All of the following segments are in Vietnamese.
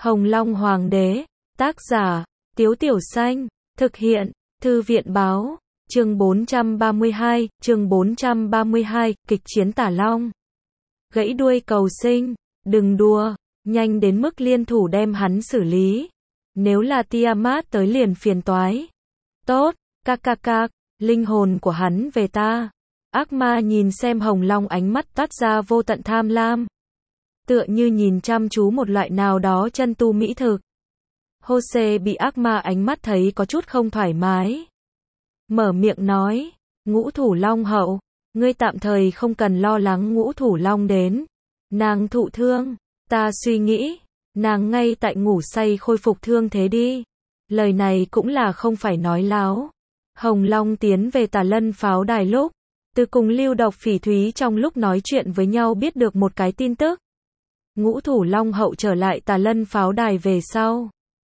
Hồng Long Hoàng đế, tác giả, Tiếu Tiểu Xanh, thực hiện, Thư viện báo, chương 432, kịch chiến Tả Long. Gãy đuôi cầu sinh, đừng đùa, nhanh đến mức liên thủ đem hắn xử lý. Nếu là Tiamat tới liền phiền toái. Tốt, cạc, linh hồn của hắn về ta. Ác ma nhìn xem Hồng Long ánh mắt toát ra vô tận tham lam. Tựa như nhìn chăm chú một loại nào đó chân tu mỹ thực. Jose bị ác ma ánh mắt thấy có chút không thoải mái. Mở miệng nói, Ngũ Thủ Long hậu, ngươi tạm thời không cần lo lắng Ngũ Thủ Long đến. Nàng thụ thương, ta suy nghĩ, nàng ngay tại ngủ say khôi phục thương thế đi. Lời này cũng là không phải nói láo. Hồng Long tiến về Tà Lân pháo đài lúc, từ cùng Lưu Độc Phỉ Thúy trong lúc nói chuyện với nhau biết được một cái tin tức. Ngũ Thủ Long hậu trở lại Tà Lân pháo đài về sau.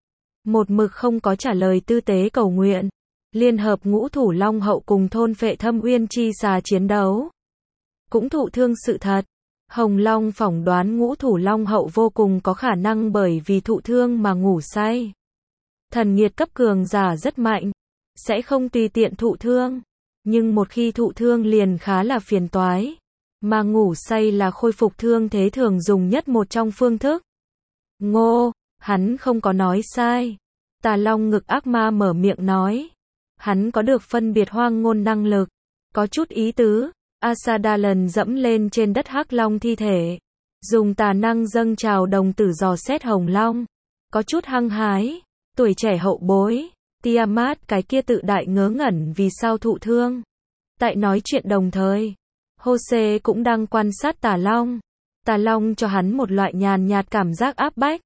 Một mực không có trả lời tư tế cầu nguyện. Liên hợp Ngũ Thủ Long hậu cùng thôn phệ Thâm Uyên chi xà chiến đấu. Cũng thụ thương sự thật. Hồng Long phỏng đoán Ngũ Thủ Long hậu vô cùng có khả năng bởi vì thụ thương mà ngủ say. Thần nhiệt cấp cường giả rất mạnh. Sẽ không tùy tiện thụ thương. Nhưng một khi thụ thương liền khá là phiền toái. Mà ngủ say là khôi phục thương thế thường dùng nhất một trong phương thức. Ngô, hắn không có nói sai. Tà Long ngực ác ma mở miệng nói. Hắn có được phân biệt hoang ngôn năng lực. Có chút ý tứ. Asadalan dẫm lên trên đất hắc long thi thể. Dùng tà năng dâng trào đồng tử dò xét Hồng Long. Có chút hăng hái. Tuổi trẻ hậu bối. Tiamat cái kia tự đại ngớ ngẩn vì sao thụ thương. Tại nói chuyện đồng thời. Jose cũng đang quan sát Tà Long. Tà Long cho hắn một loại nhàn nhạt cảm giác áp bách.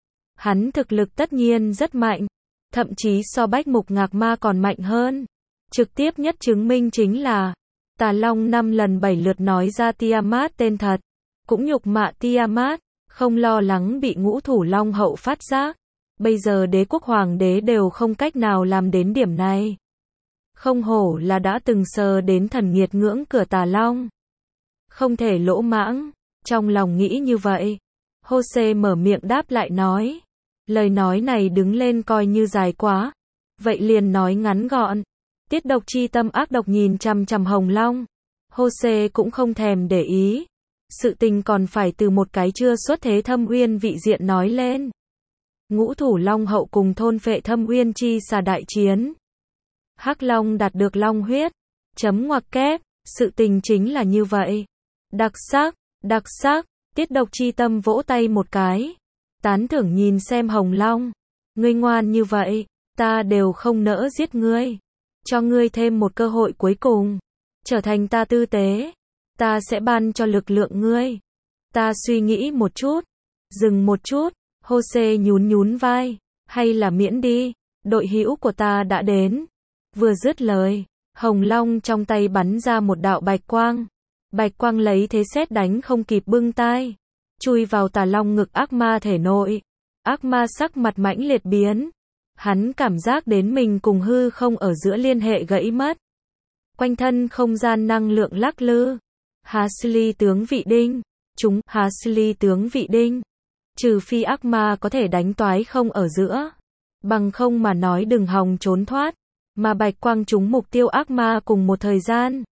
Hắn thực lực tất nhiên rất mạnh. Thậm chí so Bách Mục Ngạc Ma còn mạnh hơn. Trực tiếp nhất chứng minh chính là Tà Long 5 lần 7 lượt nói ra Tiamat tên thật. Cũng nhục mạ Tiamat. Không lo lắng bị Ngũ Thủ Long hậu phát giác. Bây giờ đế quốc hoàng đế đều không cách nào làm đến điểm này. Không hổ là đã từng sờ đến thần nhiệt ngưỡng cửa Tà Long. Không thể lỗ mãng. Trong lòng nghĩ như vậy. Jose mở miệng đáp lại nói. Lời nói này đứng lên coi như dài quá. Vậy liền nói ngắn gọn. Tiết Độc chi tâm ác độc nhìn chằm chằm Hồng Long. Jose cũng không thèm để ý. Sự tình còn phải từ một cái chưa xuất thế Thâm Uyên vị diện nói lên. Ngũ Thủ Long hậu cùng thôn phệ Thâm Uyên chi xà đại chiến. Hắc Long đạt được long huyết. Chấm ngoặc kép. Sự tình chính là như vậy. Đặc sắc. Tiết Độc chi tâm vỗ tay một cái. Tán thưởng nhìn xem Hồng Long. Ngươi ngoan như vậy. Ta đều không nỡ giết ngươi. Cho ngươi thêm một cơ hội cuối cùng. Trở thành ta tư tế. Ta sẽ ban cho lực lượng ngươi. Ta suy nghĩ một chút. Dừng một chút. Jose nhún vai. Hay là miễn đi. Đội hữu của ta đã đến. Vừa dứt lời. Hồng Long trong tay bắn ra một đạo bạch quang. Bạch quang lấy thế sét đánh không kịp bưng tai. Chui vào Tà Long ngực ác ma thể nội. Ác ma sắc mặt mãnh liệt biến. Hắn cảm giác đến mình cùng hư không ở giữa liên hệ gãy mất. Quanh thân không gian năng lượng lắc lư. Hasili tướng vị đinh. Hasili tướng vị đinh. Trừ phi ác ma có thể đánh toái không ở giữa. Bằng không mà nói đừng hòng trốn thoát. Mà bạch quang trúng mục tiêu ác ma cùng một thời gian.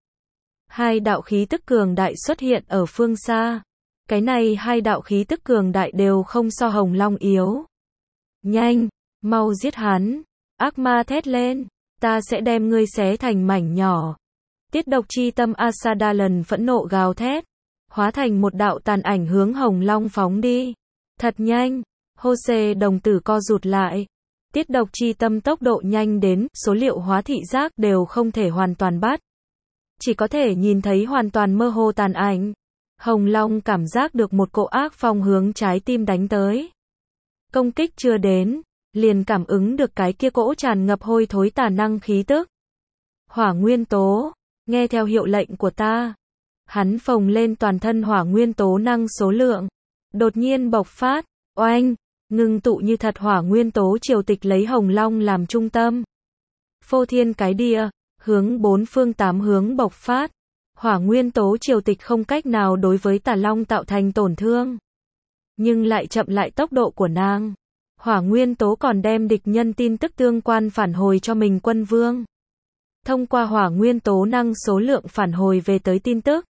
Hai đạo khí tức cường đại xuất hiện ở phương xa. Cái này hai đạo khí tức cường đại đều không so Hồng Long yếu. Nhanh, mau giết hắn. Ác ma thét lên. Ta sẽ đem ngươi xé thành mảnh nhỏ. Tiết Độc chi tâm Asadalan phẫn nộ gào thét. Hóa thành một đạo tàn ảnh hướng Hồng Long phóng đi. Thật nhanh. Jose đồng tử co rụt lại. Tiết Độc chi tâm tốc độ nhanh đến số liệu hóa thị giác đều không thể hoàn toàn bắt. Chỉ có thể nhìn thấy hoàn toàn mơ hồ tàn ảnh. Hồng Long cảm giác được một cỗ ác phong hướng trái tim đánh tới. Công kích chưa đến, liền cảm ứng được cái kia cỗ tràn ngập hôi thối tà năng khí tức. Hỏa nguyên tố, nghe theo hiệu lệnh của ta. Hắn phồng lên toàn thân hỏa nguyên tố năng số lượng. Đột nhiên bộc phát, oanh, ngưng tụ như thật hỏa nguyên tố triều tịch lấy Hồng Long làm trung tâm. Phô thiên cái địa, hướng bốn phương tám hướng bộc phát. Hỏa nguyên tố triều tịch không cách nào đối với Tà Long tạo thành tổn thương. Nhưng lại chậm lại tốc độ của nàng. Hỏa nguyên tố còn đem địch nhân tin tức tương quan phản hồi cho mình quân vương. Thông qua hỏa nguyên tố năng số lượng phản hồi về tới tin tức.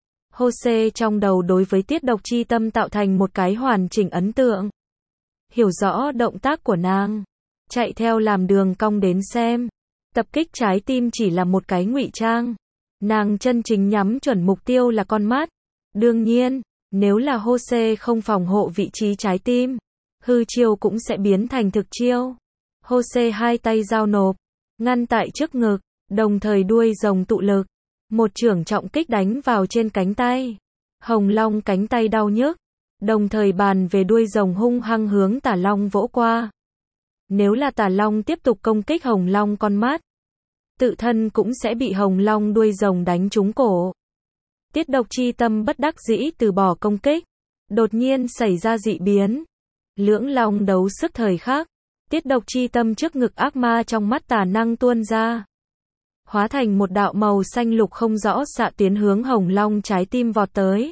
Jose trong đầu đối với tiết độc chi tâm tạo thành một cái hoàn chỉnh ấn tượng. Hiểu rõ động tác của nàng. Chạy theo làm đường cong đến xem. Tập kích trái tim chỉ là một cái ngụy trang. Nàng chân chính nhắm chuẩn mục tiêu là con mắt. Đương nhiên, nếu là Jose không phòng hộ vị trí trái tim, hư chiêu cũng sẽ biến thành thực chiêu. Jose hai tay giao nộp, ngăn tại trước ngực, đồng thời đuôi rồng tụ lực. Một chưởng trọng kích đánh vào trên cánh tay. Hồng Long cánh tay đau nhức, đồng thời bàn về đuôi rồng hung hăng hướng Tà Long vỗ qua. Nếu là Tà Long tiếp tục công kích Hồng Long con mắt, tự thân cũng sẽ bị Hồng Long đuôi rồng đánh trúng cổ. Tiết độc chi tâm bất đắc dĩ từ bỏ công kích. Đột nhiên xảy ra dị biến. Lưỡng long đấu sức thời khắc. Tiết độc chi tâm trước ngực ác ma trong mắt tà năng tuôn ra. Hóa thành một đạo màu xanh lục không rõ xạ tiến hướng Hồng Long trái tim vọt tới.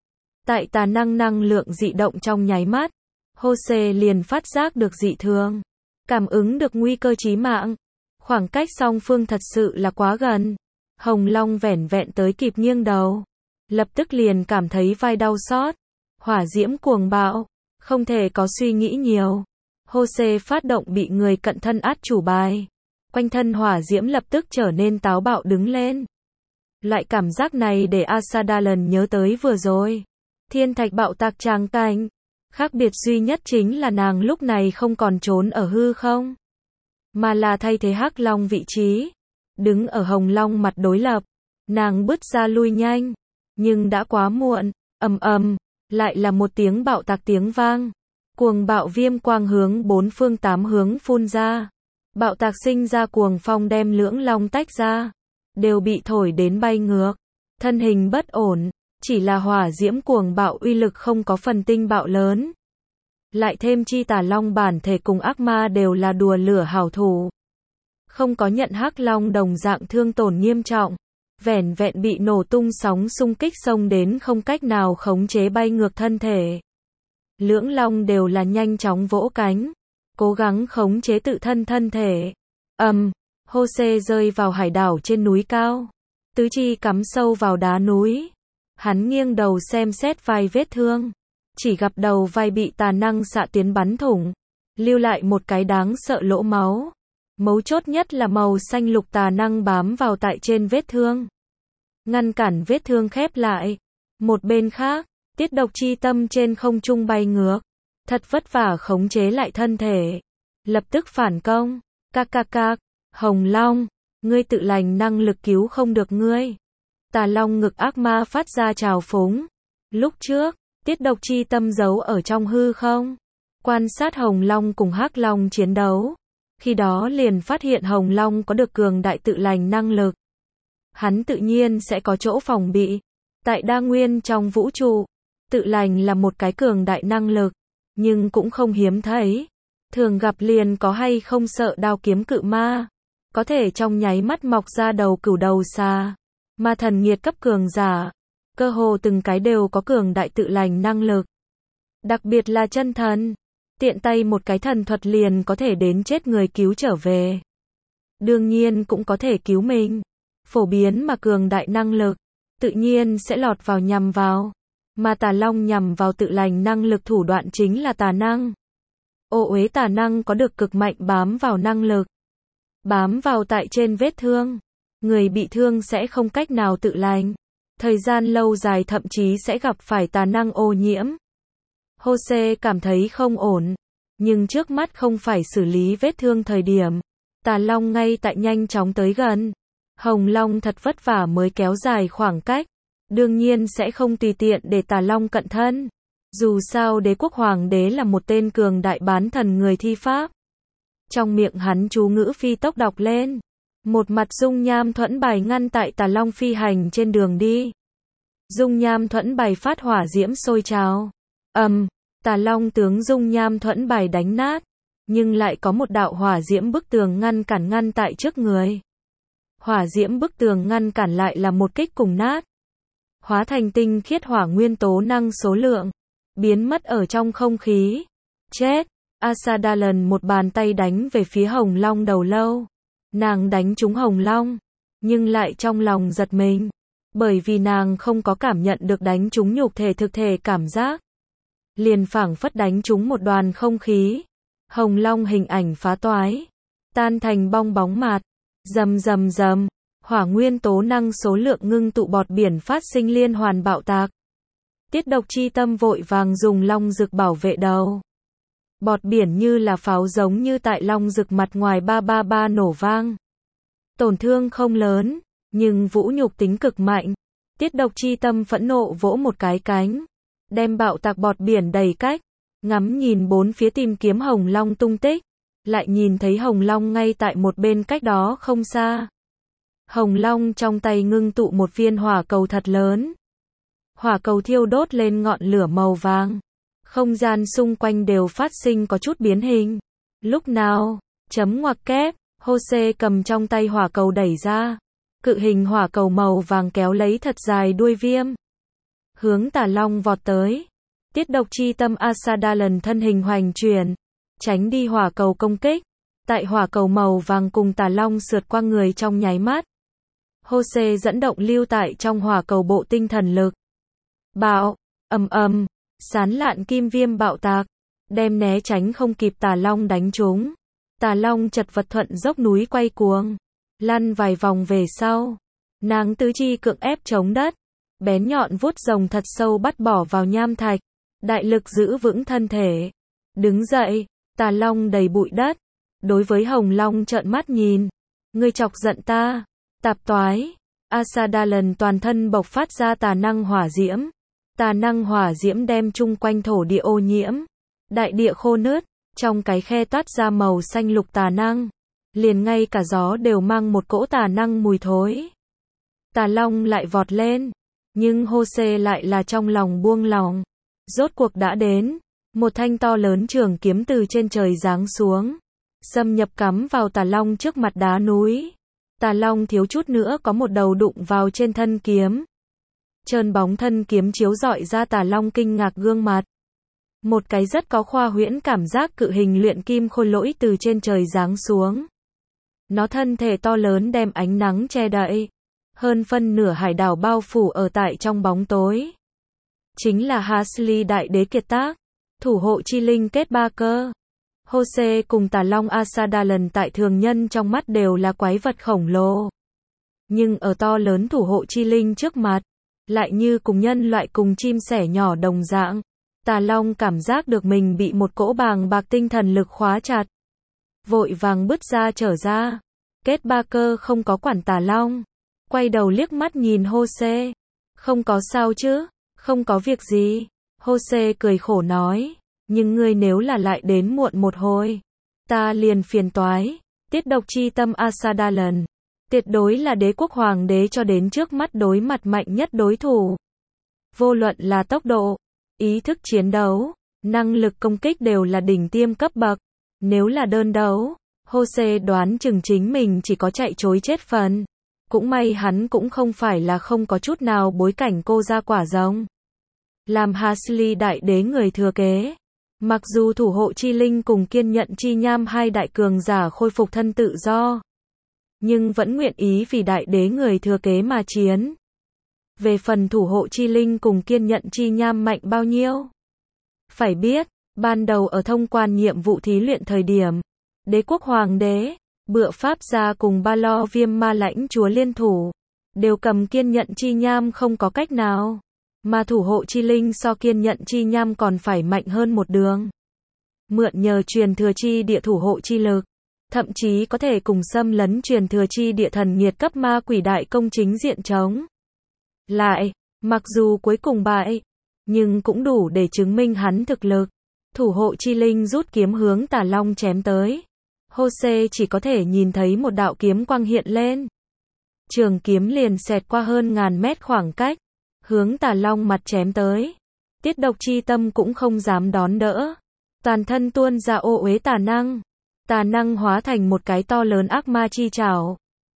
Tại tà năng năng lượng dị động trong nháy mắt, Jose liền phát giác được dị thường. Cảm ứng được nguy cơ chí mạng. Khoảng cách song phương thật sự là quá gần. Hồng Long vẻn vẹn tới kịp nghiêng đầu. Lập tức liền cảm thấy vai đau xót. Hỏa diễm cuồng bạo. Không thể có suy nghĩ nhiều. Jose phát động bị người cận thân át chủ bài. Quanh thân hỏa diễm lập tức trở nên táo bạo đứng lên. Loại cảm giác này để Asadalen nhớ tới vừa rồi. Thiên thạch bạo tạc tràng cảnh. Khác biệt duy nhất chính là nàng lúc này không còn trốn ở hư không, mà là thay thế Hắc Long vị trí. Đứng ở Hồng Long mặt đối lập. Nàng bứt ra lui nhanh. Nhưng đã quá muộn. Ầm ầm. Lại là một tiếng bạo tạc tiếng vang. Cuồng bạo viêm quang hướng bốn phương tám hướng phun ra. Bạo tạc sinh ra cuồng phong đem lưỡng long tách ra. Đều bị thổi đến bay ngược. Thân hình bất ổn. Chỉ là hỏa diễm cuồng bạo uy lực không có phần tinh bạo lớn. Lại thêm chi Tà Long bản thể cùng ác ma đều là đùa lửa hảo thủ. Không có nhận Hắc Long đồng dạng thương tổn nghiêm trọng. Vẻn vẹn bị nổ tung sóng xung kích xông đến không cách nào khống chế bay ngược thân thể. Lưỡng long đều là nhanh chóng vỗ cánh. Cố gắng khống chế tự thân thân thể. Jose rơi vào hải đảo trên núi cao. Tứ chi cắm sâu vào đá núi. Hắn nghiêng đầu xem xét vai vết thương. Chỉ gặp đầu vai bị tà năng xạ tiến bắn thủng. Lưu lại một cái đáng sợ lỗ máu. Mấu chốt nhất là màu xanh lục tà năng bám vào tại trên vết thương. Ngăn cản vết thương khép lại. Một bên khác, tiết độc chi tâm trên không trung bay ngược. Thật vất vả khống chế lại thân thể. Lập tức phản công. Cạc. Hồng Long, ngươi tự lành năng lực cứu không được ngươi. Tà Long ngực ác ma phát ra trào phúng. Lúc trước, tiết độc chi tâm giấu ở trong hư không. Quan sát Hồng Long cùng Hắc Long chiến đấu. Khi đó liền phát hiện Hồng Long có được cường đại tự lành năng lực. Hắn tự nhiên sẽ có chỗ phòng bị. Tại đa nguyên trong vũ trụ, tự lành là một cái cường đại năng lực, nhưng cũng không hiếm thấy. Thường gặp liền có hay không sợ đao kiếm cự ma. Có thể trong nháy mắt mọc ra đầu cửu đầu xà. Ma thần nghiệt cấp cường giả. Cơ hồ từng cái đều có cường đại tự lành năng lực. Đặc biệt là chân thần. Tiện tay một cái thần thuật liền có thể đến chết người cứu trở về. Đương nhiên cũng có thể cứu mình. Phổ biến mà cường đại năng lực, tự nhiên sẽ lọt vào nhằm vào. Mà Tà Long nhằm vào tự lành năng lực thủ đoạn chính là tà năng. Ô uế tà năng có được cực mạnh bám vào năng lực. Bám vào tại trên vết thương. Người bị thương sẽ không cách nào tự lành. Thời gian lâu dài thậm chí sẽ gặp phải tà năng ô nhiễm. Jose cảm thấy không ổn. Nhưng trước mắt không phải xử lý vết thương thời điểm. Tà Long ngay tại nhanh chóng tới gần. Hồng Long thật vất vả mới kéo dài khoảng cách. Đương nhiên sẽ không tùy tiện để Tà Long cận thân. Dù sao đế quốc hoàng đế là một tên cường đại bán thần người thi pháp. Trong miệng hắn chú ngữ phi tốc đọc lên. Một mặt dung nham thuẫn bài ngăn tại Tà Long phi hành trên đường đi. Dung nham thuẫn bài phát hỏa diễm sôi trào. Tà Long tướng dung nham thuẫn bài đánh nát. Nhưng lại có một đạo hỏa diễm bức tường ngăn tại trước người. Hỏa diễm bức tường ngăn cản lại là một kích cùng nát. Hóa thành tinh khiết hỏa nguyên tố năng số lượng. Biến mất ở trong không khí. Chết. Asadalan một bàn tay đánh về phía Hồng Long đầu lâu. Nàng đánh trúng Hồng Long, nhưng lại trong lòng giật mình, bởi vì nàng không có cảm nhận được đánh trúng nhục thể thực thể cảm giác. Liền phảng phất đánh trúng một đoàn không khí. Hồng Long hình ảnh phá toái, tan thành bong bóng mạt. Rầm rầm rầm, hỏa nguyên tố năng số lượng ngưng tụ bọt biển phát sinh liên hoàn bạo tạc. Tiết Độc Chi Tâm vội vàng dùng long dực bảo vệ đầu. Bọt biển như là pháo giống như tại long dực mặt ngoài ba ba ba nổ vang. Tổn thương không lớn, nhưng vũ nhục tính cực mạnh. Tiết Độc Chi Tâm phẫn nộ vỗ một cái cánh, đem bạo tạc bọt biển đầy cách, ngắm nhìn bốn phía tìm kiếm Hồng Long tung tích, lại nhìn thấy Hồng Long ngay tại một bên cách đó không xa. Hồng Long trong tay ngưng tụ một viên hỏa cầu thật lớn. Hỏa cầu thiêu đốt lên ngọn lửa màu vàng. Không gian xung quanh đều phát sinh có chút biến hình. Lúc nào, chấm ngoặc kép, Jose cầm trong tay hỏa cầu đẩy ra. Cự hình hỏa cầu màu vàng kéo lấy thật dài đuôi viêm, hướng Tà Long vọt tới. Tiết Độc Chi Tâm Asadalan thân hình hoành chuyển, tránh đi hỏa cầu công kích. Tại hỏa cầu màu vàng cùng Tà Long sượt qua người trong nháy mắt. Jose dẫn động lưu tại trong hỏa cầu bộ tinh thần lực. Bạo, ầm, sán lạn kim viêm bạo tạc, đem né tránh không kịp Tà Long đánh trúng. Tà Long chật vật thuận dốc núi quay cuồng, lăn vài vòng về sau. Nàng tứ chi cưỡng ép chống đất, bén nhọn vuốt rồng thật sâu bắt bỏ vào nham thạch, đại lực giữ vững thân thể. Đứng dậy, Tà Long đầy bụi đất, đối với Hồng Long trợn mắt nhìn. Ngươi chọc giận ta, tạp toái. Asadalan toàn thân bộc phát ra tà năng hỏa diễm. Tà năng hỏa diễm đem chung quanh thổ địa ô nhiễm, đại địa khô nứt, trong cái khe toát ra màu xanh lục tà năng. Liền ngay cả gió đều mang một cỗ tà năng mùi thối. Tà Long lại vọt lên, nhưng Jose lại là trong lòng buông lòng. Rốt cuộc đã đến, một thanh to lớn trường kiếm từ trên trời giáng xuống, xâm nhập cắm vào Tà Long trước mặt đá núi. Tà Long thiếu chút nữa có một đầu đụng vào trên thân kiếm. Trơn bóng thân kiếm chiếu rọi ra Tà Long kinh ngạc gương mặt. Một cái rất có khoa huyễn cảm giác cự hình luyện kim khôi lỗi từ trên trời giáng xuống. Nó thân thể to lớn đem ánh nắng che đậy. Hơn phân nửa hải đảo bao phủ ở tại trong bóng tối. Chính là Hasli đại đế kiệt tác, thủ hộ chi linh kết ba cơ. Jose cùng Tà Long Asadalan tại thường nhân trong mắt đều là quái vật khổng lồ. Nhưng ở to lớn thủ hộ chi linh trước mặt, lại như cùng nhân loại cùng chim sẻ nhỏ đồng dạng. Tà Long cảm giác được mình bị một cỗ bàng bạc tinh thần lực khóa chặt. Vội vàng bứt ra trở ra. Kết ba cơ không có quản Tà Long. Quay đầu liếc mắt nhìn Jose. Không có sao chứ? Không có việc gì. Jose cười khổ nói. Nhưng ngươi nếu là lại đến muộn một hồi, ta liền phiền toái. Tiết Độc Chi Tâm Asadalan. Tuyệt đối là đế quốc hoàng đế cho đến trước mắt đối mặt mạnh nhất đối thủ. Vô luận là tốc độ, ý thức chiến đấu, năng lực công kích đều là đỉnh tiêm cấp bậc. Nếu là đơn đấu, Jose đoán chừng chính mình chỉ có chạy trối chết phần. Cũng may hắn cũng không phải là không có chút nào bối cảnh cô ra quả rồng. Làm Hasli đại đế người thừa kế. Mặc dù thủ hộ chi linh cùng kiên nhận chi nham hai đại cường giả khôi phục thân tự do, nhưng vẫn nguyện ý vì đại đế người thừa kế mà chiến. Về phần thủ hộ chi linh cùng kiên nhận chi nham mạnh bao nhiêu? Phải biết, ban đầu ở thông quan nhiệm vụ thí luyện thời điểm, đế quốc hoàng đế, Bựa Pháp gia cùng Ba Lo Viêm Ma lãnh chúa liên thủ, đều cầm kiên nhận chi nham không có cách nào. Mà thủ hộ chi linh so kiên nhận chi nham còn phải mạnh hơn một đường. Mượn nhờ truyền thừa chi địa thủ hộ chi lực, thậm chí có thể cùng xâm lấn truyền thừa chi địa thần nhiệt cấp ma quỷ đại công chính diện chống lại. Mặc dù cuối cùng bại, nhưng cũng đủ để chứng minh hắn thực lực. Thủ hộ chi linh rút kiếm hướng Tà Long chém tới. Jose chỉ có thể nhìn thấy một đạo kiếm quang hiện lên. Trường kiếm liền xẹt qua hơn ngàn mét khoảng cách, hướng Tà Long mặt chém tới. Tiết Độc Chi Tâm cũng không dám đón đỡ. Toàn thân tuôn ra ô uế tà năng. Tà năng hóa thành một cái to lớn ác ma chi trảo,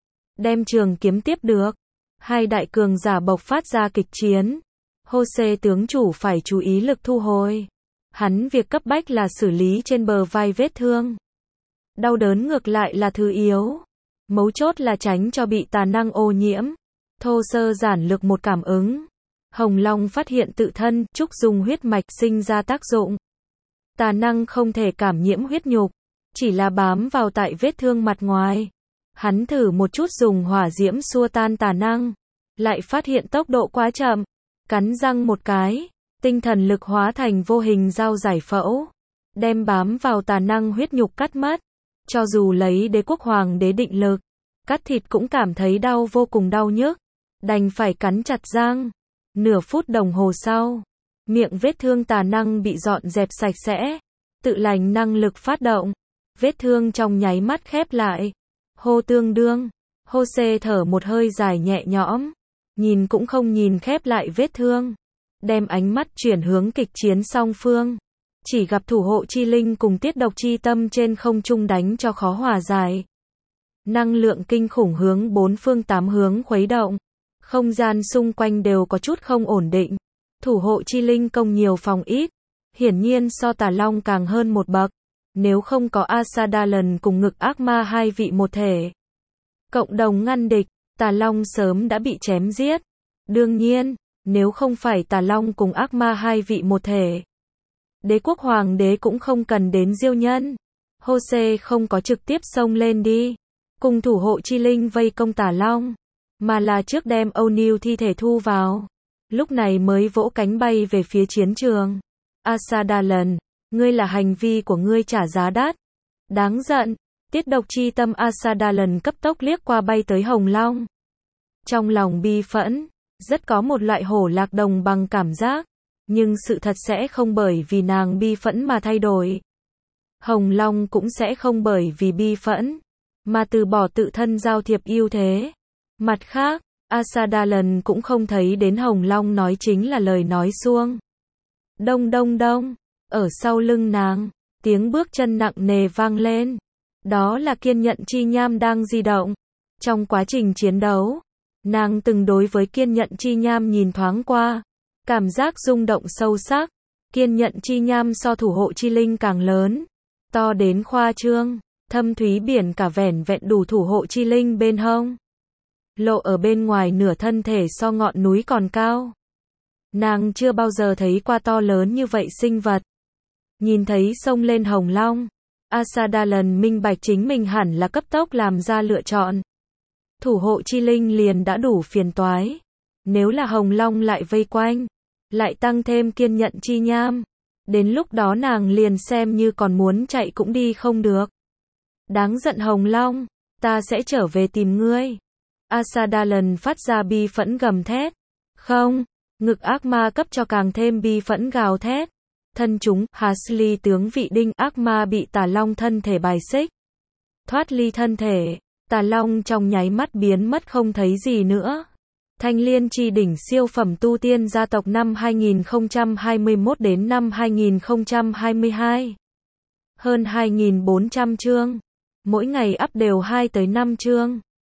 đem trường kiếm tiếp được. Hai đại cường giả bộc phát ra kịch chiến. Jose tướng chủ phải chú ý lực thu hồi. Hắn việc cấp bách là xử lý trên bờ vai vết thương. Đau đớn ngược lại là thứ yếu. Mấu chốt là tránh cho bị tà năng ô nhiễm. Thô sơ giản lược một cảm ứng. Hồng Long phát hiện tự thân, trúc dung huyết mạch sinh ra tác dụng. Tà năng không thể cảm nhiễm huyết nhục, chỉ là bám vào tại vết thương mặt ngoài. Hắn thử một chút dùng hỏa diễm xua tan tà năng, lại phát hiện tốc độ quá chậm. Cắn răng một cái, tinh thần lực hóa thành vô hình dao giải phẫu, đem bám vào tà năng huyết nhục cắt mất. Cho dù lấy Đế quốc hoàng đế định lực, cắt thịt cũng cảm thấy đau, vô cùng đau nhức, đành phải cắn chặt răng. Nửa phút đồng hồ sau, miệng vết thương tà năng bị dọn dẹp sạch sẽ, tự lành năng lực phát động, vết thương trong nháy mắt khép lại. Hô Tương Đương, Jose thở một hơi dài nhẹ nhõm, nhìn cũng không nhìn khép lại vết thương, đem ánh mắt chuyển hướng kịch chiến song phương. Chỉ gặp thủ hộ chi linh cùng tiết độc chi tâm trên không trung đánh cho khó hòa giải. Năng lượng kinh khủng hướng bốn phương tám hướng khuấy động, không gian xung quanh đều có chút không ổn định. Thủ hộ chi linh công nhiều phòng ít, hiển nhiên so Tà Long càng hơn một bậc. Nếu không có Asadalan cùng ngực ác ma hai vị một thể, cộng đồng ngăn địch, Tà Long sớm đã bị chém giết. Đương nhiên, nếu không phải Tà Long cùng ác ma hai vị một thể, Đế quốc hoàng đế cũng không cần đến diêu nhân. Jose không có trực tiếp xông lên đi, cùng thủ hộ chi linh vây công Tà Long, mà là trước đem O'Neil thi thể thu vào, lúc này mới vỗ cánh bay về phía chiến trường. Asadalan, ngươi là hành vi của ngươi trả giá đắt. Đáng giận. Tiết độc chi tâm Asadalan cấp tốc liếc qua bay tới Hồng Long. Trong lòng bi phẫn, rất có một loại hổ lạc đồng bằng cảm giác, nhưng sự thật sẽ không bởi vì nàng bi phẫn mà thay đổi. Hồng Long cũng sẽ không bởi vì bi phẫn mà từ bỏ tự thân giao thiệp ưu thế. Mặt khác, Asadalan cũng không thấy đến Hồng Long nói chính là lời nói suông. Đông đông đông, ở sau lưng nàng, tiếng bước chân nặng nề vang lên. Đó là Kiên Nhẫn Chi Nham đang di động. Trong quá trình chiến đấu, nàng từng đối với Kiên Nhẫn Chi Nham nhìn thoáng qua, cảm giác rung động sâu sắc. Kiên Nhẫn Chi Nham so thủ hộ chi linh càng lớn, to đến khoa trương, thâm thúy biển cả vẻn vẹn đủ thủ hộ chi linh bên hông. Lộ ở bên ngoài nửa thân thể so ngọn núi còn cao. Nàng chưa bao giờ thấy qua to lớn như vậy sinh vật. Nhìn thấy xông lên Hồng Long, Asadalan minh bạch chính mình hẳn là cấp tốc làm ra lựa chọn. Thủ hộ chi linh liền đã đủ phiền toái. Nếu là Hồng Long lại vây quanh, lại tăng thêm Kiên Nhẫn Chi Nham, đến lúc đó nàng liền xem như còn muốn chạy cũng đi không được. Đáng giận Hồng Long, ta sẽ trở về tìm ngươi. Asadalan phát ra bi phẫn gầm thét. Không, ngực ác ma cấp cho càng thêm bi phẫn gào thét. Thân chúng, Hasley tướng vị đinh ác ma bị Tà Long thân thể bài xích. Thoát ly thân thể, Tà Long trong nháy mắt biến mất không thấy gì nữa. Thanh Liên Chi đỉnh siêu phẩm tu tiên gia tộc năm 2021 đến năm 2022. Hơn 2.400 chương. Mỗi ngày up đều 2 tới 5 chương.